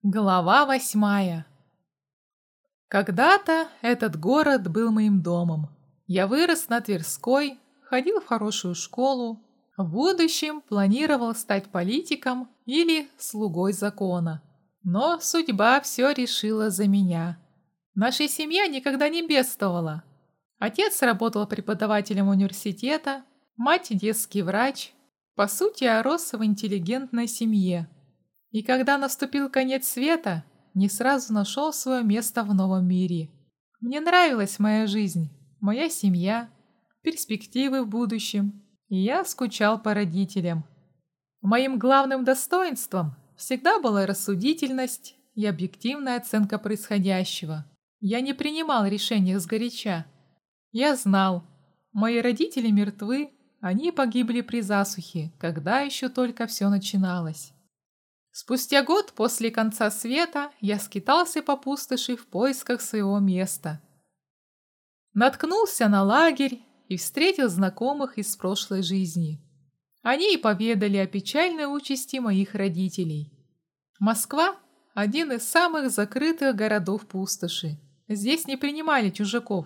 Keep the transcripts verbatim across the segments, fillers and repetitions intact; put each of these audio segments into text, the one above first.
Глава восьмая. Когда-то этот город был моим домом. Я вырос на Тверской, ходил в хорошую школу. В будущем планировал стать политиком или слугой закона. Но судьба все решила за меня. Наша семья никогда не бедствовала. Отец работал преподавателем университета, мать детский врач. По сути, я рос в интеллигентной семье. И когда наступил конец света, не сразу нашел свое место в новом мире. Мне нравилась моя жизнь, моя семья, перспективы в будущем, и я скучал по родителям. Моим главным достоинством всегда была рассудительность и объективная оценка происходящего. Я не принимал решения сгоряча. Я знал, мои родители мертвы, они погибли при засухе, когда еще только все начиналось. Спустя год после конца света я скитался по пустоши в поисках своего места. Наткнулся на лагерь и встретил знакомых из прошлой жизни. Они и поведали о печальной участи моих родителей. Москва – один из самых закрытых городов пустоши. Здесь не принимали чужаков.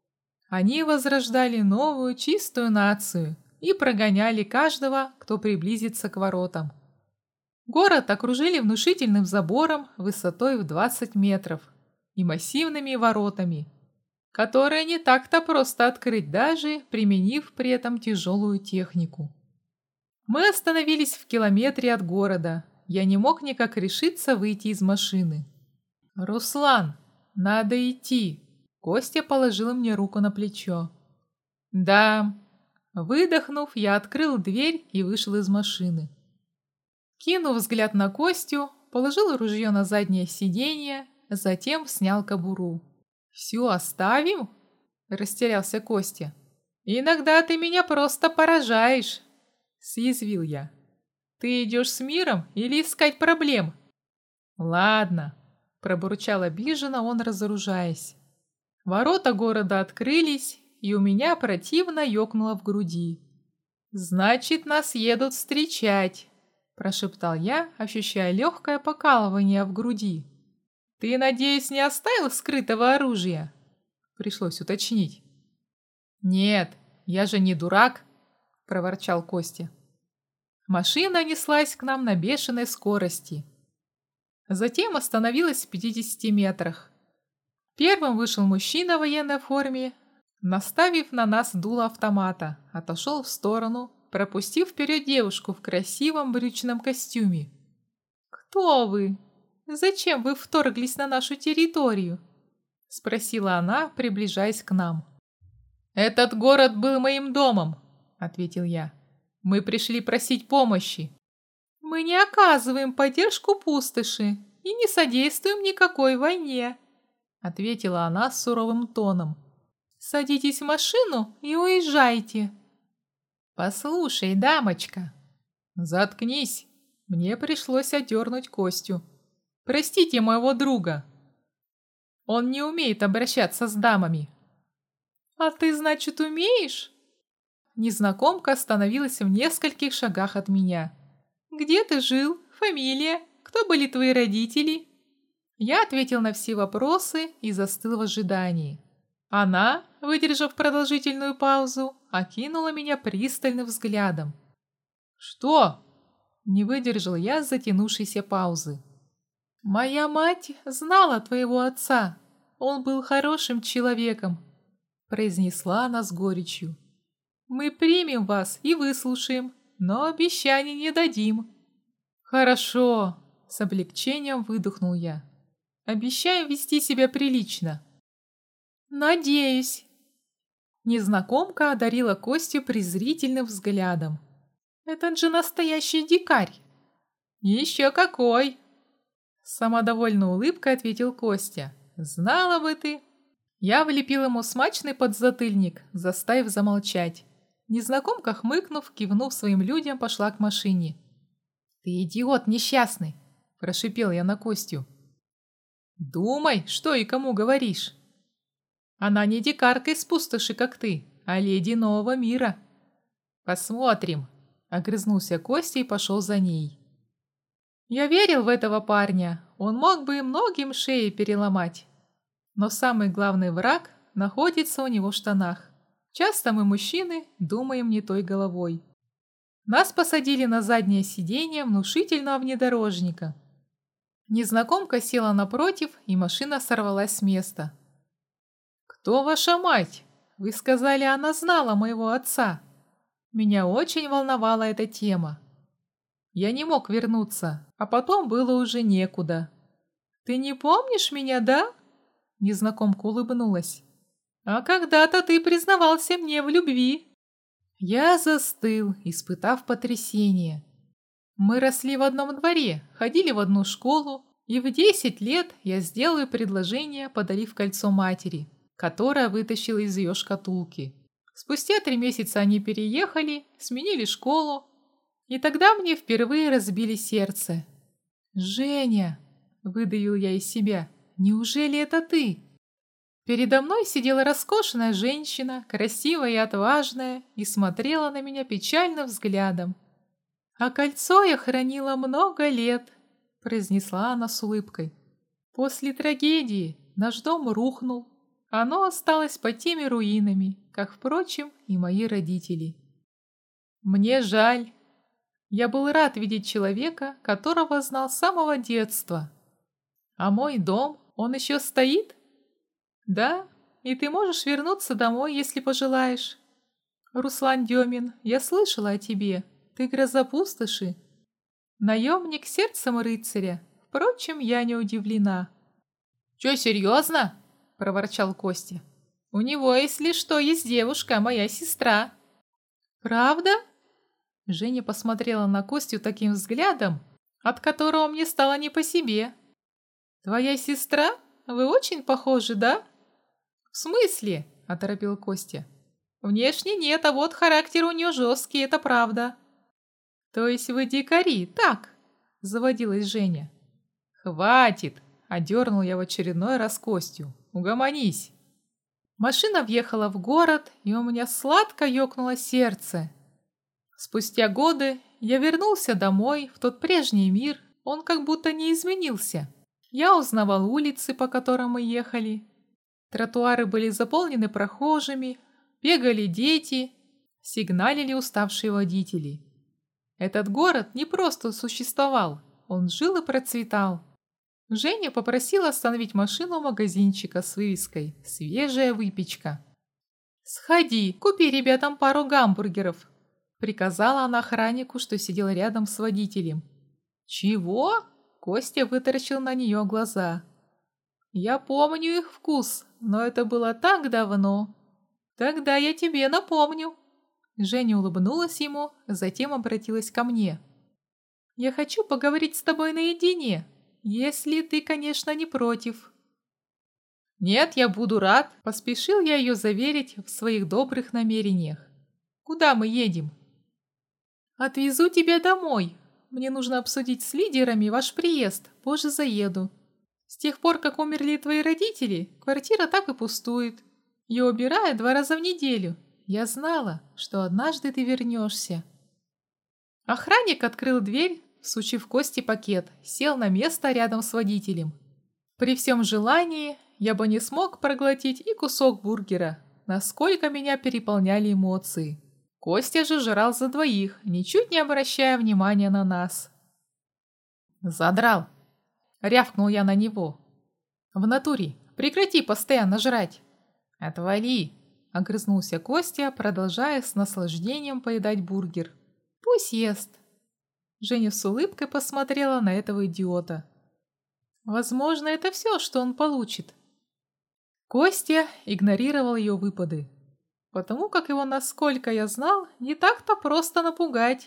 Они возрождали новую чистую нацию и прогоняли каждого, кто приблизится к воротам. Город окружили внушительным забором высотой в двадцать метров и массивными воротами, которые не так-то просто открыть, даже применив при этом тяжелую технику. Мы остановились в километре от города. Я не мог никак решиться выйти из машины. «Руслан, надо идти!» Костя положил мне руку на плечо. «Да». Выдохнув, я открыл дверь и вышел из машины. Кинув взгляд на Костю, положил ружье на заднее сиденье, затем снял кобуру. «Все оставим?» – растерялся Костя. «Иногда ты меня просто поражаешь!» – съязвил я. «Ты идешь с миром или искать проблем?» «Ладно», – пробурчал обиженно он, разоружаясь. Ворота города открылись, и у меня противно ёкнуло в груди. «Значит, нас едут встречать!» – прошептал я, ощущая легкое покалывание в груди. «Ты, надеюсь, не оставил скрытого оружия?» – пришлось уточнить. «Нет, я же не дурак!» – проворчал Костя. Машина неслась к нам на бешеной скорости. Затем остановилась в пятидесяти метрах. Первым вышел мужчина в военной форме, наставив на нас дуло автомата, отошел в сторону, пропустив вперед девушку в красивом брючном костюме. «Кто вы? Зачем вы вторглись на нашу территорию?» — спросила она, приближаясь к нам. «Этот город был моим домом», — ответил я. «Мы пришли просить помощи». «Мы не оказываем поддержку пустоши и не содействуем никакой войне», — ответила она с суровым тоном. «Садитесь в машину и уезжайте». «Послушай, дамочка!» «Заткнись!» Мне пришлось одернуть Костю. «Простите моего друга. Он не умеет обращаться с дамами». «А ты, значит, умеешь?» Незнакомка остановилась в нескольких шагах от меня. «Где ты жил? Фамилия? Кто были твои родители?» Я ответил на все вопросы и застыл в ожидании. Она, выдержав продолжительную паузу, окинула меня пристальным взглядом. «Что?» – не выдержал я затянувшейся паузы. «Моя мать знала твоего отца. Он был хорошим человеком», – произнесла она с горечью. «Мы примем вас и выслушаем, но обещаний не дадим». «Хорошо», – с облегчением выдохнул я. «Обещаем вести себя прилично». «Надеюсь». Незнакомка одарила Костю презрительным взглядом. «Этот же настоящий дикарь». «Еще какой!» С самодовольной улыбкой ответил Костя. «Знала бы ты!» Я влепил ему смачный подзатыльник, заставив замолчать. Незнакомка, хмыкнув, кивнув своим людям, пошла к машине. «Ты идиот несчастный!» – прошипел я на Костю. «Думай, что и кому говоришь!» Она не дикарка из пустоши, как ты, а леди нового мира. Посмотрим, огрызнулся Костя и пошел за ней. Я верил в этого парня, он мог бы и многим шеи переломать. Но самый главный враг находится у него в штанах. Часто мы, мужчины, думаем не той головой. Нас посадили на заднее сиденье внушительного внедорожника. Незнакомка села напротив, и машина сорвалась с места. «Кто ваша мать? Вы сказали, она знала моего отца». Меня очень волновала эта тема. Я не мог вернуться, а потом было уже некуда. «Ты не помнишь меня, да?» Незнакомка улыбнулась. «А когда-то ты признавался мне в любви». Я застыл, испытав потрясение. Мы росли в одном дворе, ходили в одну школу, и в десять лет я сделал ей предложение, подарив кольцо матери, которая вытащила из ее шкатулки. Спустя три месяца они переехали, сменили школу, и тогда мне впервые разбили сердце. «Женя!» — выдавил я из себя. «Неужели это ты?» Передо мной сидела роскошная женщина, красивая и отважная, и смотрела на меня печальным взглядом. «А кольцо я хранила много лет», — произнесла она с улыбкой. «После трагедии наш дом рухнул. Оно осталось под теми руинами, как, впрочем, и мои родители. Мне жаль. Я был рад видеть человека, которого знал с самого детства. А мой дом, он еще стоит?» «Да, и ты можешь вернуться домой, если пожелаешь. Руслан Демин, я слышала о тебе. Ты гроза пустоши. Наемник сердцем рыцаря. Впрочем, я не удивлена». «Че, серьезно?» – проворчал Костя. «У него, если что, есть девушка, моя сестра». «Правда?» Женя посмотрела на Костю таким взглядом, от которого мне стало не по себе. «Твоя сестра? Вы очень похожи, да?» «В смысле?» – оторопил Костя. «Внешне нет, а вот характер у нее жесткий, это правда». «То есть вы дикари, так?» – заводилась Женя. «Хватит!» – одернул я в очередной раз Костю. «Угомонись!» Машина въехала в город, и у меня сладко ёкнуло сердце. Спустя годы я вернулся домой, в тот прежний мир, он как будто не изменился. Я узнавал улицы, по которым мы ехали. Тротуары были заполнены прохожими, бегали дети, сигналили уставшие водители. Этот город не просто существовал, он жил и процветал. Женя попросила остановить машину у магазинчика с вывеской «Свежая выпечка». «Сходи, купи ребятам пару гамбургеров», — приказала она охраннику, что сидел рядом с водителем. «Чего?» — Костя вытаращил на нее глаза. «Я помню их вкус, но это было так давно. Тогда я тебе напомню». Женя улыбнулась ему, затем обратилась ко мне. «Я хочу поговорить с тобой наедине, если ты, конечно, не против». «Нет, я буду рад», — поспешил я ее заверить в своих добрых намерениях. «Куда мы едем?» «Отвезу тебя домой. Мне нужно обсудить с лидерами ваш приезд, позже заеду. С тех пор, как умерли твои родители, квартира так и пустует. Я убираю два раза в неделю. Я знала, что однажды ты вернешься». Охранник открыл дверь, всучив Косте пакет, сел на место рядом с водителем. При всем желании я бы не смог проглотить и кусок бургера, насколько меня переполняли эмоции. Костя же жрал за двоих, ничуть не обращая внимания на нас. «Задрал!» — рявкнул я на него. «В натуре, прекрати постоянно жрать!» «Отвали!» — огрызнулся Костя, продолжая с наслаждением поедать бургер. «Пусть ест!» Женя с улыбкой посмотрела на этого идиота. «Возможно, это все, что он получит». Костя игнорировал ее выпады, потому как его, насколько я знал, не так-то просто напугать.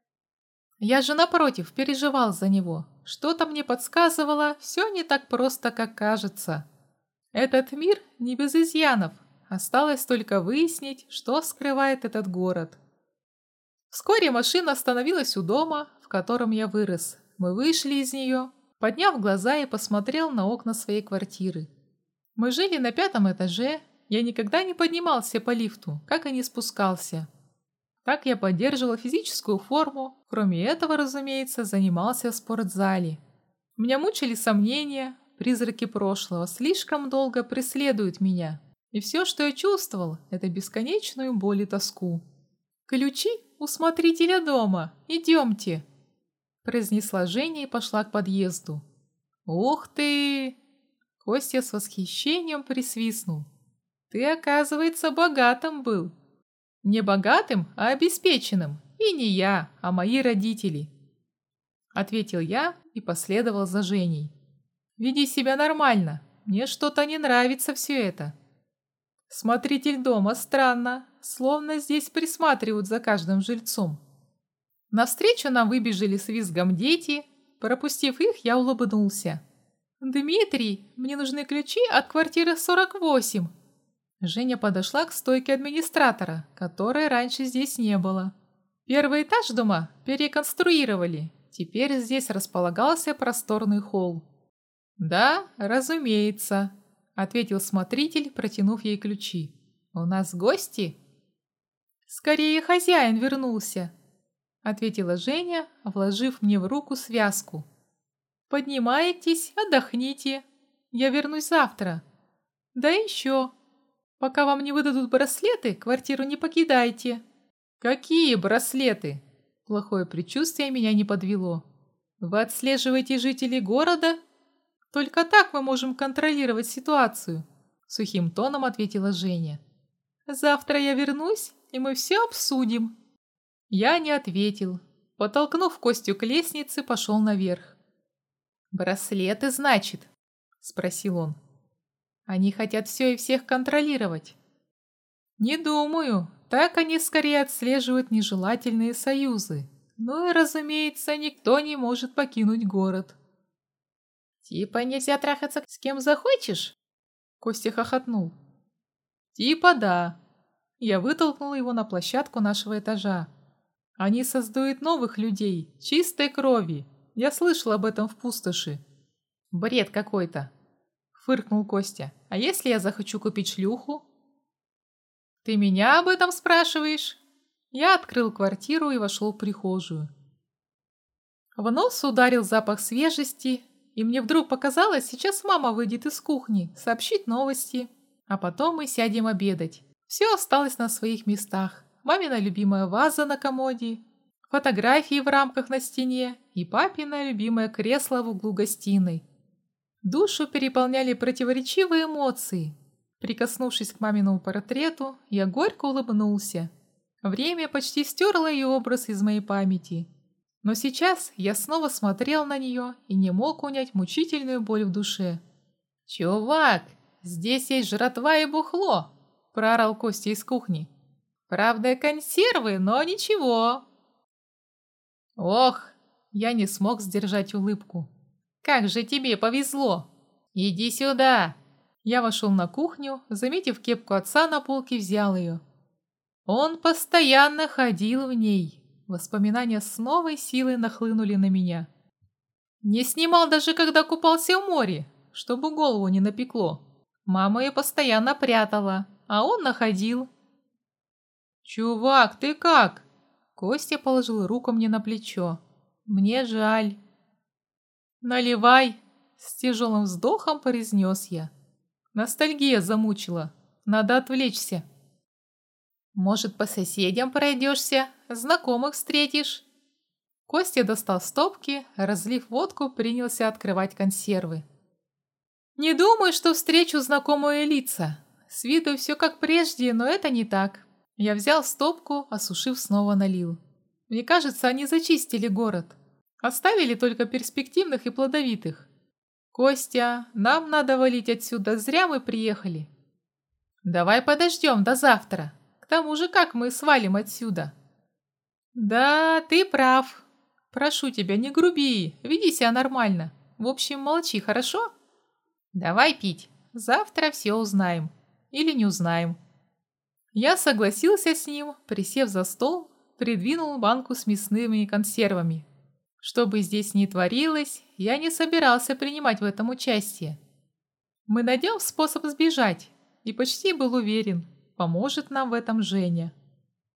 Я же, напротив, переживал за него. Что-то мне подсказывало, все не так просто, как кажется. Этот мир не без изъянов. Осталось только выяснить, что скрывает этот город. Вскоре машина остановилась у дома, в котором я вырос. Мы вышли из нее, подняв глаза, и посмотрел на окна своей квартиры. Мы жили на пятом этаже. Я никогда не поднимался по лифту, как и не спускался. Так я поддерживал физическую форму, кроме этого, разумеется, занимался в спортзале. Меня мучили сомнения, призраки прошлого слишком долго преследуют меня, и все, что я чувствовал, это бесконечную боль и тоску. «Ключи у смотрителя дома, идемте!» произнесла Женя и пошла к подъезду. «Ух ты!» Костя с восхищением присвистнул. «Ты, оказывается, богатым был!» «Не богатым, а обеспеченным, и не я, а мои родители!» Ответил я и последовал за Женей. «Веди себя нормально, мне что-то не нравится все это!» Смотритель дома странно, словно здесь присматривают за каждым жильцом. Навстречу нам выбежали с визгом дети. Пропустив их, я улыбнулся. «Дмитрий, мне нужны ключи от квартиры сорок восемь». Женя подошла к стойке администратора, которой раньше здесь не было. Первый этаж дома переконструировали. Теперь здесь располагался просторный холл. «Да, разумеется», — ответил смотритель, протянув ей ключи. «У нас гости?» «Скорее хозяин вернулся», — ответила Женя, вложив мне в руку связку. «Поднимайтесь, отдохните. Я вернусь завтра. Да еще, пока вам не выдадут браслеты, квартиру не покидайте». «Какие браслеты?» Плохое предчувствие меня не подвело. «Вы отслеживаете жителей города?» «Только так мы можем контролировать ситуацию», — сухим тоном ответила Женя. «Завтра я вернусь, и мы все обсудим». Я не ответил. Подтолкнув Костю к лестнице, пошел наверх. «Браслеты, значит?» — спросил он. «Они хотят все и всех контролировать». «Не думаю. Так они скорее отслеживают нежелательные союзы. Ну и, разумеется, никто не может покинуть город». «Типа нельзя трахаться с кем захочешь?» Костя хохотнул. «Типа да». Я вытолкнул его на площадку нашего этажа. «Они создают новых людей, чистой крови. Я слышал об этом в пустоши». «Бред какой-то», — фыркнул Костя. «А если я захочу купить шлюху?» «Ты меня об этом спрашиваешь?» Я открыл квартиру и вошел в прихожую. В нос ударил запах свежести, и мне вдруг показалось, сейчас мама выйдет из кухни, сообщит новости, а потом мы сядем обедать. Все осталось на своих местах. Мамина любимая ваза на комоде, фотографии в рамках на стене и папина любимое кресло в углу гостиной. Душу переполняли противоречивые эмоции. Прикоснувшись к маминому портрету, я горько улыбнулся. Время почти стерло ее образ из моей памяти. Но сейчас я снова смотрел на нее и не мог унять мучительную боль в душе. «Чувак, здесь есть жратва и бухло!» – проорал Костя из кухни. «Правда, консервы, но ничего!» «Ох!» – я не смог сдержать улыбку. «Как же тебе повезло! Иди сюда!» Я вошел на кухню, заметив кепку отца на полке, взял ее. Он постоянно ходил в ней. Воспоминания с новой силой нахлынули на меня. Не снимал даже, когда купался в море, чтобы голову не напекло. Мама ее постоянно прятала, а он находил. «Чувак, ты как?» Костя положил руку мне на плечо. «Мне жаль». «Наливай!» С тяжелым вздохом произнес я. Ностальгия замучила. Надо отвлечься. «Может, по соседям пройдешься, знакомых встретишь?» Костя достал стопки, разлив водку, принялся открывать консервы. «Не думаю, что встречу знакомые лица. С виду все как прежде, но это не так». Я взял стопку, осушив, снова налил. Мне кажется, они зачистили город. Оставили только перспективных и плодовитых. «Костя, нам надо валить отсюда, зря мы приехали». «Давай подождем до завтра. К тому же, как мы свалим отсюда?» «Да, ты прав. Прошу тебя, не груби, веди себя нормально. В общем, молчи, хорошо?» «Давай пить. Завтра все узнаем. Или не узнаем». Я согласился с ним, присев за стол, придвинул банку с мясными консервами. Что бы здесь ни творилось, я не собирался принимать в этом участие. Мы найдем способ сбежать, и почти был уверен, поможет нам в этом Женя.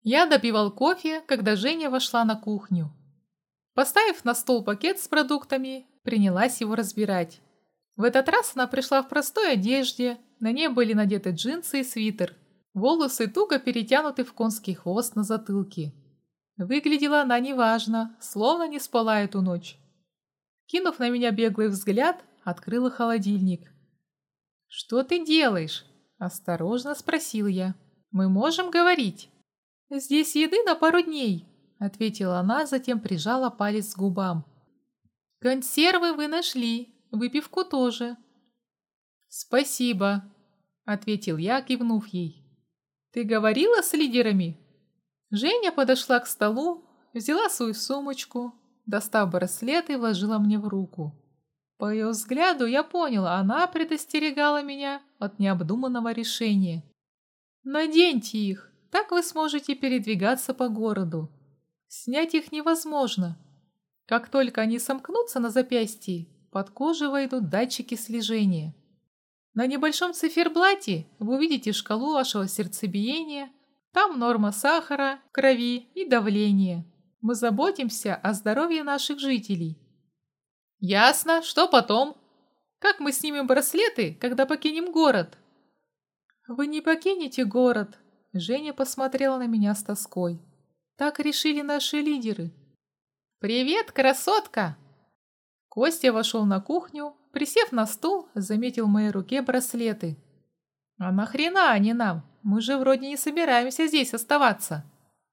Я допивал кофе, когда Женя вошла на кухню. Поставив на стол пакет с продуктами, принялась его разбирать. В этот раз она пришла в простой одежде, на ней были надеты джинсы и свитер. Волосы туго перетянуты в конский хвост на затылке. Выглядела она неважно, словно не спала эту ночь. Кинув на меня беглый взгляд, открыла холодильник. «Что ты делаешь?» – осторожно спросил я. «Мы можем говорить?» «Здесь еды на пару дней», – ответила она, затем прижала палец к губам. «Консервы вы нашли, выпивку тоже». «Спасибо», – ответил я, кивнув ей. «Ты говорила с лидерами?» Женя подошла к столу, взяла свою сумочку, достав браслет и вложила мне в руку. По ее взгляду я понял, она предостерегала меня от необдуманного решения. «Наденьте их, так вы сможете передвигаться по городу. Снять их невозможно. Как только они сомкнутся на запястье, под кожу войдут датчики слежения. На небольшом циферблате вы увидите шкалу вашего сердцебиения, там норма сахара, крови и давления. Мы заботимся о здоровье наших жителей». «Ясно. Что потом? Как мы снимем браслеты, когда покинем город?» «Вы не покинете город», — Женя посмотрела на меня с тоской. «Так решили наши лидеры». «Привет, красотка!» Костя вошел на кухню, присев на стул, заметил в моей руке браслеты. «А нахрена они нам? Мы же вроде не собираемся здесь оставаться».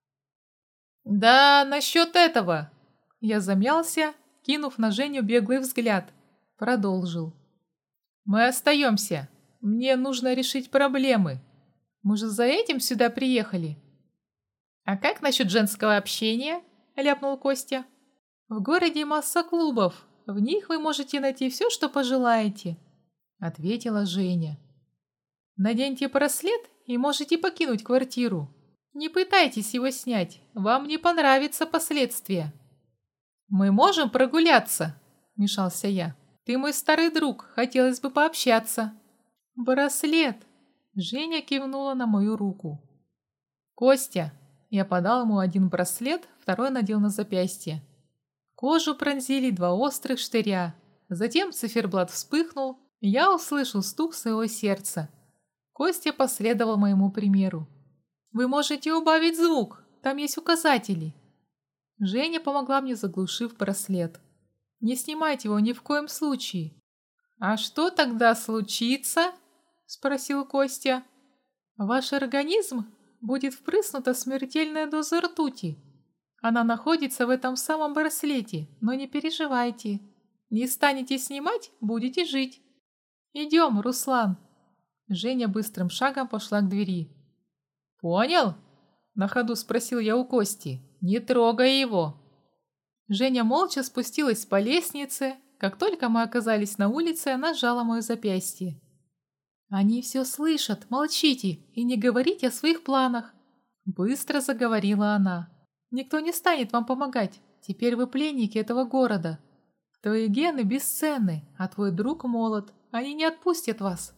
«Да, насчет этого...» Я замялся, кинув на Женю беглый взгляд. Продолжил. «Мы остаемся. Мне нужно решить проблемы. Мы же за этим сюда приехали». «А как насчет женского общения?» — ляпнул Костя. «В городе масса клубов. В них вы можете найти все, что пожелаете», — ответила Женя. «Наденьте браслет и можете покинуть квартиру. Не пытайтесь его снять, вам не понравятся последствия». «Мы можем прогуляться?» — вмешался я. «Ты мой старый друг, хотелось бы пообщаться». «Браслет!» — Женя кивнула на мою руку. «Костя!» — я подал ему один браслет, второй надел на запястье. Кожу пронзили два острых штыря. Затем циферблат вспыхнул, и я услышал стук своего сердца. Костя последовал моему примеру. «Вы можете убавить звук, там есть указатели». Женя помогла мне, заглушив браслет. «Не снимайте его ни в коем случае». «А что тогда случится?» — спросил Костя. «В ваш организм будет впрыснута смертельная доза ртути. Она находится в этом самом браслете, но не переживайте. Не станете снимать, будете жить. Идем, Руслан». Женя быстрым шагом пошла к двери. «Понял?» — на ходу спросил я у Кости. «Не трогай его». Женя молча спустилась по лестнице. Как только мы оказались на улице, она сжала мое запястье. «Они все слышат, молчите и не говорите о своих планах», — быстро заговорила она. «Никто не станет вам помогать, теперь вы пленники этого города. Твои гены бесценны, а твой друг молод, они не отпустят вас».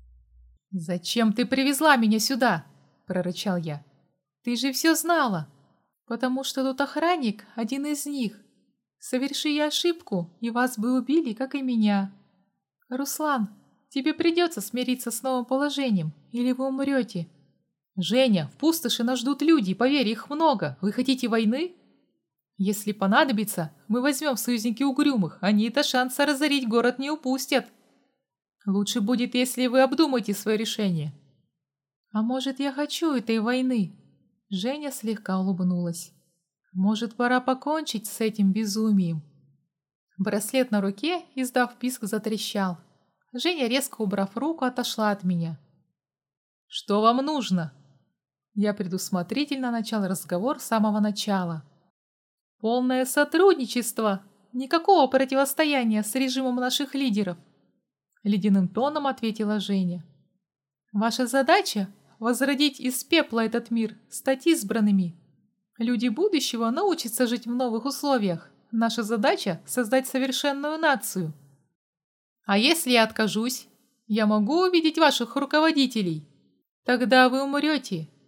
«Зачем ты привезла меня сюда?» — прорычал я. «Ты же все знала». «Потому что тут охранник, один из них. Соверши я ошибку, и вас бы убили, как и меня. Руслан, тебе придется смириться с новым положением, или вы умрете». «Женя, в пустоши нас ждут люди, поверь, их много. Вы хотите войны?» «Если понадобится, мы возьмем в союзники угрюмых, они-то шанса разорить город не упустят. Лучше будет, если вы обдумаете свое решение». «А может, я хочу этой войны?» Женя слегка улыбнулась. «Может, пора покончить с этим безумием?» Браслет на руке, издав писк, затрещал. Женя, резко убрав руку, отошла от меня. «Что вам нужно?» Я предусмотрительно начал разговор с самого начала. «Полное сотрудничество! Никакого противостояния с режимом наших лидеров!» Ледяным тоном ответила Женя. «Ваша задача — возродить из пепла этот мир, стать избранными. Люди будущего научатся жить в новых условиях. Наша задача — создать совершенную нацию». «А если я откажусь? Я могу увидеть ваших руководителей?» «Тогда вы умрете.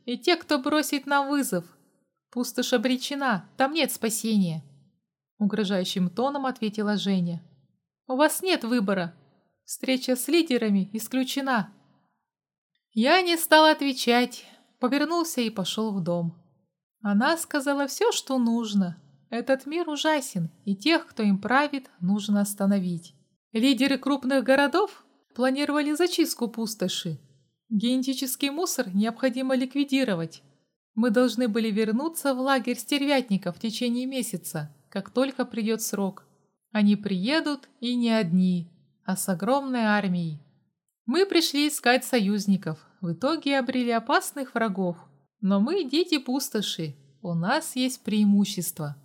и тех, кто бросит нам вызов. Пустошь обречена, там нет спасения. Угрожающим тоном ответила Женя. У вас нет выбора. Встреча с лидерами исключена. Я не стал отвечать, повернулся и пошел в дом. Она сказала все, что нужно. Этот мир ужасен, и тех, кто им правит, нужно остановить. Лидеры крупных городов планировали зачистку пустоши. Генетический мусор необходимо ликвидировать. Мы должны были вернуться в лагерь стервятников в течение месяца, как только придет срок. Они приедут и не одни, а с огромной армией. Мы пришли искать союзников, в итоге обрели опасных врагов. Но мы дети пустоши, у нас есть преимущество.